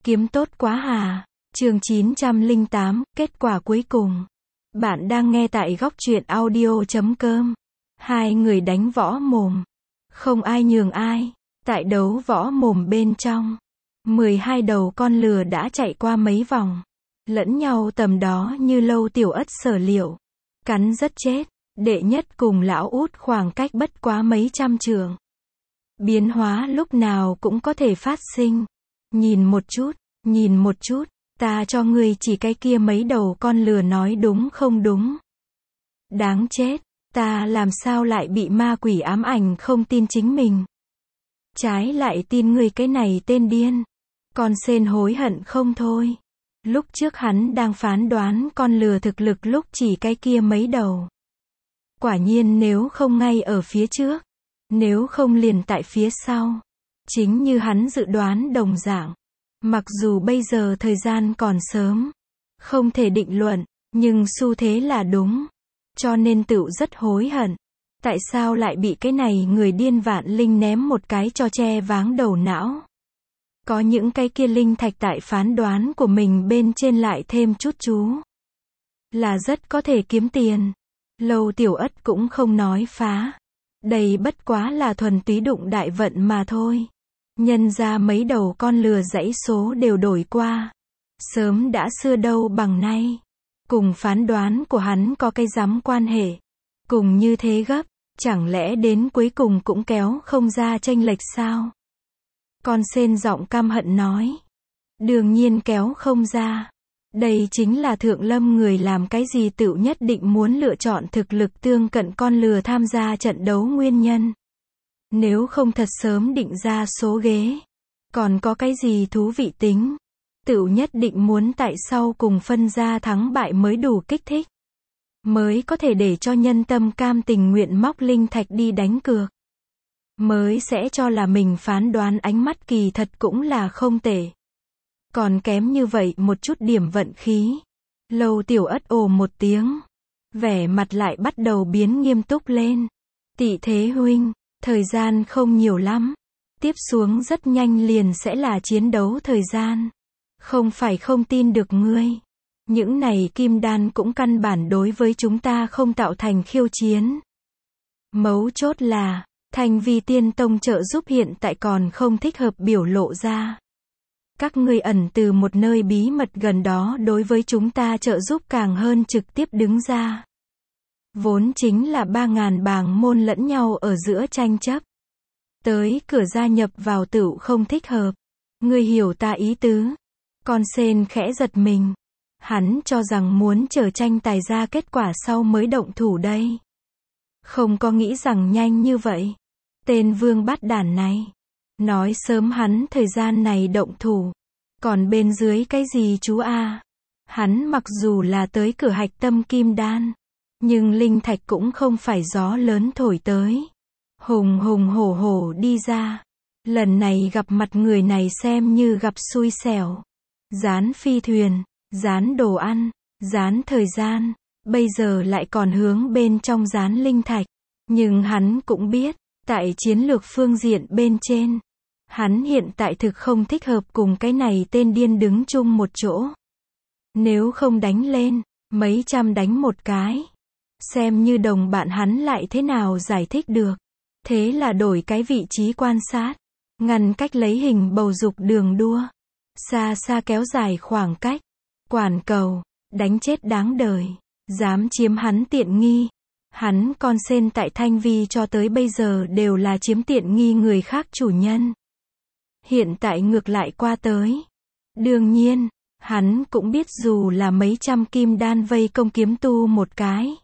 Kiếm tốt quá hà. Chương 908, kết quả cuối cùng. Bạn đang nghe tại góc truyện audio.com. Hai người đánh võ mồm. Không ai nhường ai. Tại đấu võ mồm bên trong, 12 đầu con lừa đã chạy qua mấy vòng. Lẫn nhau tầm đó như Lâu Tiểu Ất sở liệu. Cắn rất chết. Đệ nhất cùng lão út khoảng cách bất quá mấy trăm trượng. Biến hóa lúc nào cũng có thể phát sinh. Nhìn một chút, ta cho ngươi chỉ cái kia mấy đầu con lừa nói đúng không đúng. Đáng chết, ta làm sao lại bị ma quỷ ám ảnh không tin chính mình. Trái lại tin ngươi cái này tên điên. Con sên hối hận không thôi. Lúc trước hắn đang phán đoán con lừa thực lực lúc chỉ cái kia mấy đầu. Quả nhiên nếu không ngay ở phía trước, nếu không liền tại phía sau. Chính như hắn dự đoán đồng dạng. Mặc dù bây giờ thời gian còn sớm, không thể định luận, nhưng xu thế là đúng. Cho nên tựu rất hối hận. Tại sao lại bị cái này người điên vạn linh ném một cái cho che váng đầu não. Có những cái kia linh thạch tại phán đoán của mình bên trên lại thêm chút chú. Là rất có thể kiếm tiền. Lâu Tiểu Ất cũng không nói phá. Đây bất quá là thuần túy đụng đại vận mà thôi. Nhân ra mấy đầu con lừa dãy số đều đổi qua. Sớm đã xưa đâu bằng nay. Cùng phán đoán của hắn có cái rắm quan hệ. Cùng như thế gấp, chẳng lẽ đến cuối cùng cũng kéo không ra chênh lệch sao? Con sên giọng căm hận nói. Đương nhiên kéo không ra. Đây chính là Thượng Lâm người làm cái gì tựu nhất định muốn lựa chọn thực lực tương cận con lừa tham gia trận đấu nguyên nhân. Nếu không thật sớm định ra số ghế. Còn có cái gì thú vị tính. Tựu nhất định muốn tại sau cùng phân ra thắng bại mới đủ kích thích. Mới có thể để cho nhân tâm cam tình nguyện móc linh thạch đi đánh cược. Mới sẽ cho là mình phán đoán ánh mắt kỳ thật cũng là không tệ. Còn kém như vậy một chút điểm vận khí. Lâu Tiểu Ất ồ một tiếng. Vẻ mặt lại bắt đầu biến nghiêm túc lên. Tị Thế huynh, thời gian không nhiều lắm. Tiếp xuống rất nhanh liền sẽ là chiến đấu thời gian. Không phải không tin được ngươi. Những này kim đan cũng căn bản đối với chúng ta không tạo thành khiêu chiến. Mấu chốt là, Thanh Vi Tiên Tông trợ giúp hiện tại còn không thích hợp biểu lộ ra. Các ngươi ẩn từ một nơi bí mật gần đó đối với chúng ta trợ giúp càng hơn trực tiếp đứng ra. Vốn chính là 3.000 bảng môn lẫn nhau ở giữa tranh chấp. Tới cửa gia nhập vào tựu không thích hợp. Ngươi hiểu ta ý tứ. Con sên khẽ giật mình. Hắn cho rằng muốn chờ tranh tài ra kết quả sau mới động thủ đây. Không có nghĩ rằng nhanh như vậy. Tên vương bát đản này. Nói sớm hắn thời gian này động thủ. Còn bên dưới cái gì chú a? Hắn mặc dù là tới cửa hạch tâm kim đan. Nhưng linh thạch cũng không phải gió lớn thổi tới. Hùng hùng hổ hổ đi ra. Lần này gặp mặt người này xem như gặp xui xẻo. Gián phi thuyền, gián đồ ăn, gián thời gian. Bây giờ lại còn hướng bên trong gián linh thạch. Nhưng hắn cũng biết, tại chiến lược phương diện bên trên. Hắn hiện tại thực không thích hợp cùng cái này tên điên đứng chung một chỗ. Nếu không đánh lên, mấy trăm đánh một cái. Xem như đồng bạn hắn lại thế nào giải thích được. Thế là đổi cái vị trí quan sát. Ngăn cách lấy hình bầu dục đường đua. Xa xa kéo dài khoảng cách. Quản cầu, đánh chết đáng đời. Dám chiếm hắn tiện nghi. Hắn con sên tại Thanh Vi cho tới bây giờ đều là chiếm tiện nghi người khác chủ nhân. Hiện tại ngược lại qua tới. Đương nhiên, hắn cũng biết dù là mấy trăm kim đan vây công kiếm tu một cái.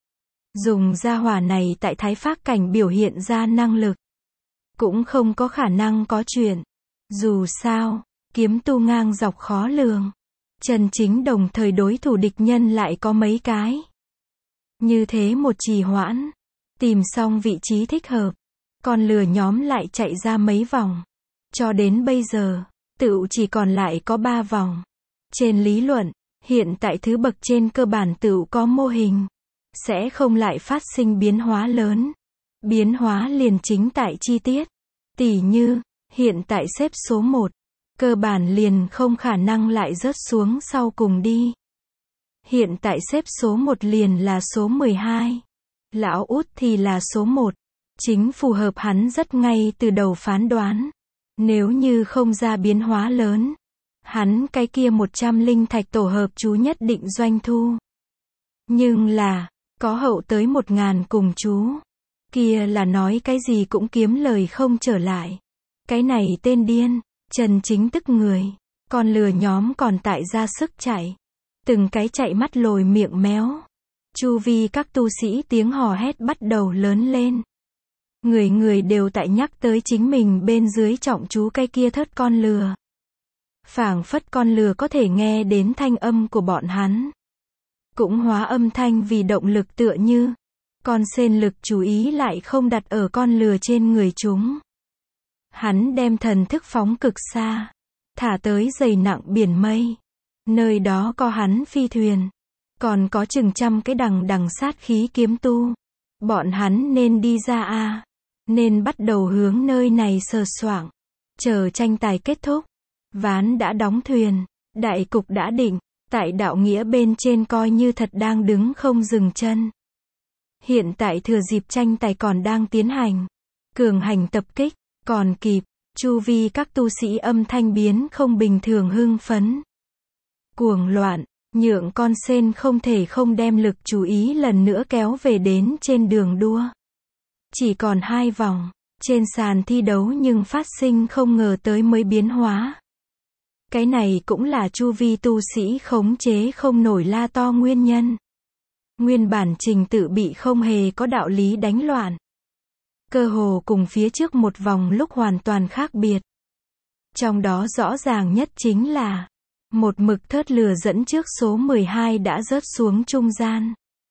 Dùng gia hỏa này tại Thái Phác cảnh biểu hiện ra năng lực. Cũng không có khả năng có chuyện. Dù sao, kiếm tu ngang dọc khó lường. Chân chính đồng thời đối thủ địch nhân lại có mấy cái. Như thế một trì hoãn. Tìm xong vị trí thích hợp. Con lừa nhóm lại chạy ra mấy vòng. Cho đến bây giờ, tựu chỉ còn lại có 3 vòng. Trên lý luận, hiện tại thứ bậc trên cơ bản tựu có mô hình. Sẽ không lại phát sinh biến hóa lớn. Biến hóa liền chính tại chi tiết. Tỉ như, hiện tại xếp số 1. cơ bản liền không khả năng lại rớt xuống sau cùng đi. Hiện tại xếp số 1 liền là số 12. Lão út thì là số 1. Chính phù hợp hắn rất ngay từ đầu phán đoán. Nếu như không ra biến hóa lớn, hắn cái kia 100 linh thạch tổ hợp chú nhất định doanh thu. Nhưng là, có hậu tới 1000 cùng chú. Kia là nói cái gì cũng kiếm lời không trở lại. Cái này tên điên, chân chính tức người. Con lừa nhóm còn tại ra sức chạy. Từng cái chạy mắt lồi miệng méo. Chu vi các tu sĩ tiếng hò hét bắt đầu lớn lên. Người người đều tại nhắc tới chính mình bên dưới trọng chú cái kia thớt con lừa. Phảng phất con lừa có thể nghe đến thanh âm của bọn hắn. Cũng hóa âm thanh vì động lực tựa như. Con sên lực chú ý lại không đặt ở con lừa trên người chúng. Hắn đem thần thức phóng cực xa. Thả tới dày nặng biển mây. Nơi đó có hắn phi thuyền. Còn có chừng trăm cái đằng sát khí kiếm tu. Bọn hắn nên đi ra a, nên bắt đầu hướng nơi này sờ soạng. Chờ tranh tài kết thúc. Ván đã đóng thuyền. Đại cục đã định. Tại đạo nghĩa bên trên coi như thật đang đứng không dừng chân. Hiện tại thừa dịp tranh tài còn đang tiến hành. Cường hành tập kích. Còn kịp. Chu vi các tu sĩ âm thanh biến không bình thường hưng phấn. Cuồng loạn. Nhượng con sên không thể không đem lực chú ý lần nữa kéo về đến trên đường đua. Chỉ còn 2 vòng. Trên sàn thi đấu nhưng phát sinh không ngờ tới mới biến hóa. Cái này cũng là chu vi tu sĩ khống chế không nổi la to nguyên nhân. Nguyên bản trình tự bị không hề có đạo lý đánh loạn. Cơ hồ cùng phía trước một vòng lúc hoàn toàn khác biệt. Trong đó rõ ràng nhất chính là một mực thớt lừa dẫn trước số 12 đã rớt xuống trung gian.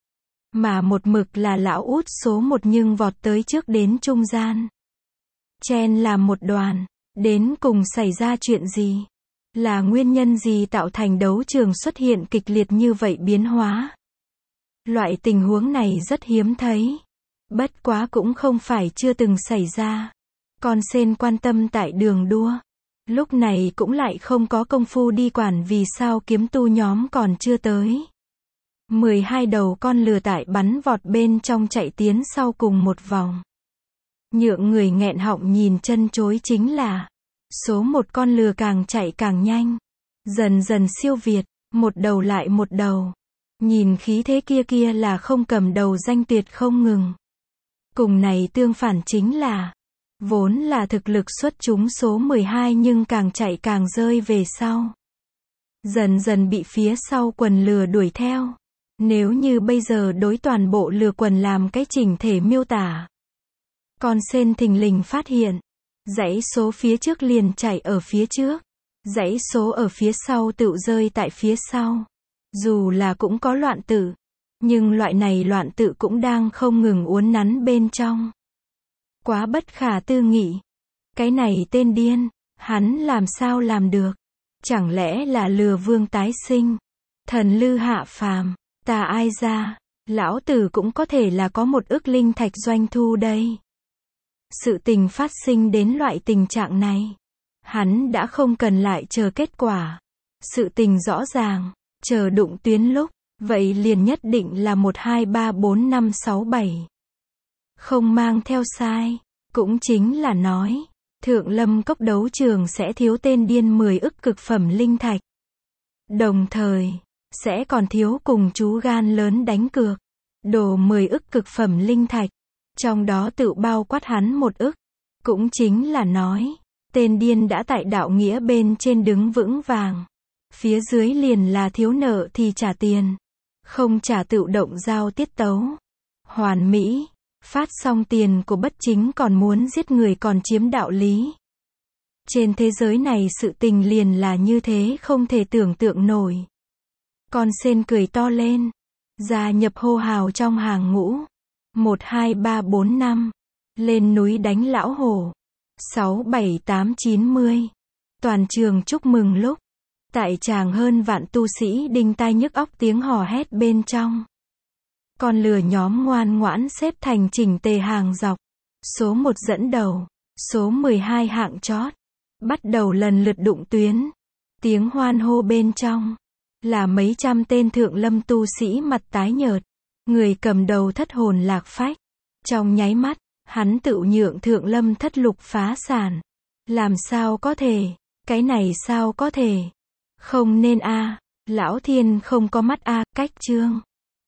Mà một mực là lão út số 1 nhưng vọt tới trước đến trung gian. Chen làm một đoàn. Đến cùng xảy ra chuyện gì? Là nguyên nhân gì tạo thành đấu trường xuất hiện kịch liệt như vậy biến hóa? Loại tình huống này rất hiếm thấy. Bất quá cũng không phải chưa từng xảy ra. Con sên quan tâm tại đường đua. Lúc này cũng lại không có công phu đi quản vì sao kiếm tu nhóm còn chưa tới. 12 đầu con lừa tại bắn vọt bên trong chạy tiến sau cùng một vòng. Nhượng người nghẹn họng nhìn chân chối chính là số 1 con lừa càng chạy càng nhanh. Dần dần siêu việt, một đầu lại một đầu. Nhìn khí thế kia là không cầm đầu danh tuyệt không ngừng. Cùng này tương phản chính là vốn là thực lực xuất chúng số 12 nhưng càng chạy càng rơi về sau. Dần dần bị phía sau quần lừa đuổi theo. Nếu như bây giờ đối toàn bộ lừa quần làm cái chỉnh thể miêu tả. Con sên thình lình phát hiện. Dãy số phía trước liền chạy ở phía trước. Dãy số ở phía sau tự rơi tại phía sau. Dù là cũng có loạn tự. Nhưng loại này loạn tự cũng đang không ngừng uốn nắn bên trong. Quá bất khả tư nghị. Cái này tên điên. Hắn làm sao làm được? Chẳng lẽ là lừa vương tái sinh? Thần lư hạ phàm. Tà ai ra? Lão tử cũng có thể là có 1 ức linh thạch doanh thu đây. Sự tình phát sinh đến loại tình trạng này. Hắn đã không cần lại chờ kết quả. Sự tình rõ ràng. Chờ đụng tuyến lúc. Vậy liền nhất định là 1, 2, 3, 4, 5, 6, 7. Không mang theo sai. Cũng chính là nói. Thượng Lâm Cốc đấu trường sẽ thiếu tên điên 10 ức cực phẩm linh thạch. Đồng thời. Sẽ còn thiếu cùng chú gan lớn đánh cược. Đồ 10 ức cực phẩm linh thạch. Trong đó tự bao quát hắn 1 ức. Cũng chính là nói. Tên điên đã tại đạo nghĩa bên trên đứng vững vàng. Phía dưới liền là thiếu nợ thì trả tiền. Không trả tự động giao tiết tấu. Hoàn mỹ. Phát xong tiền của bất chính còn muốn giết người còn chiếm đạo lý. Trên thế giới này sự tình liền là như thế không thể tưởng tượng nổi. Con sên cười to lên. Gia nhập hô hào trong hàng ngũ. 1, 2, 3, 4, 5. Lên núi đánh lão hổ. 6, 7, 8, 90. Toàn trường chúc mừng lúc. Tại tràng hơn vạn tu sĩ đinh tai nhức óc tiếng hò hét bên trong. Con lừa nhóm ngoan ngoãn xếp thành chỉnh tề hàng dọc. Số 1 dẫn đầu. Số 12 hạng chót. Bắt đầu lần lượt đụng tuyến. Tiếng hoan hô bên trong. Là mấy trăm tên thượng lâm tu sĩ mặt tái nhợt. Người cầm đầu thất hồn lạc phách. Trong nháy mắt, hắn tự nhượng thượng lâm thất lục phá sản. Làm sao có thể? Cái này sao có thể? Không nên a. Lão thiên không có mắt a. Cách chương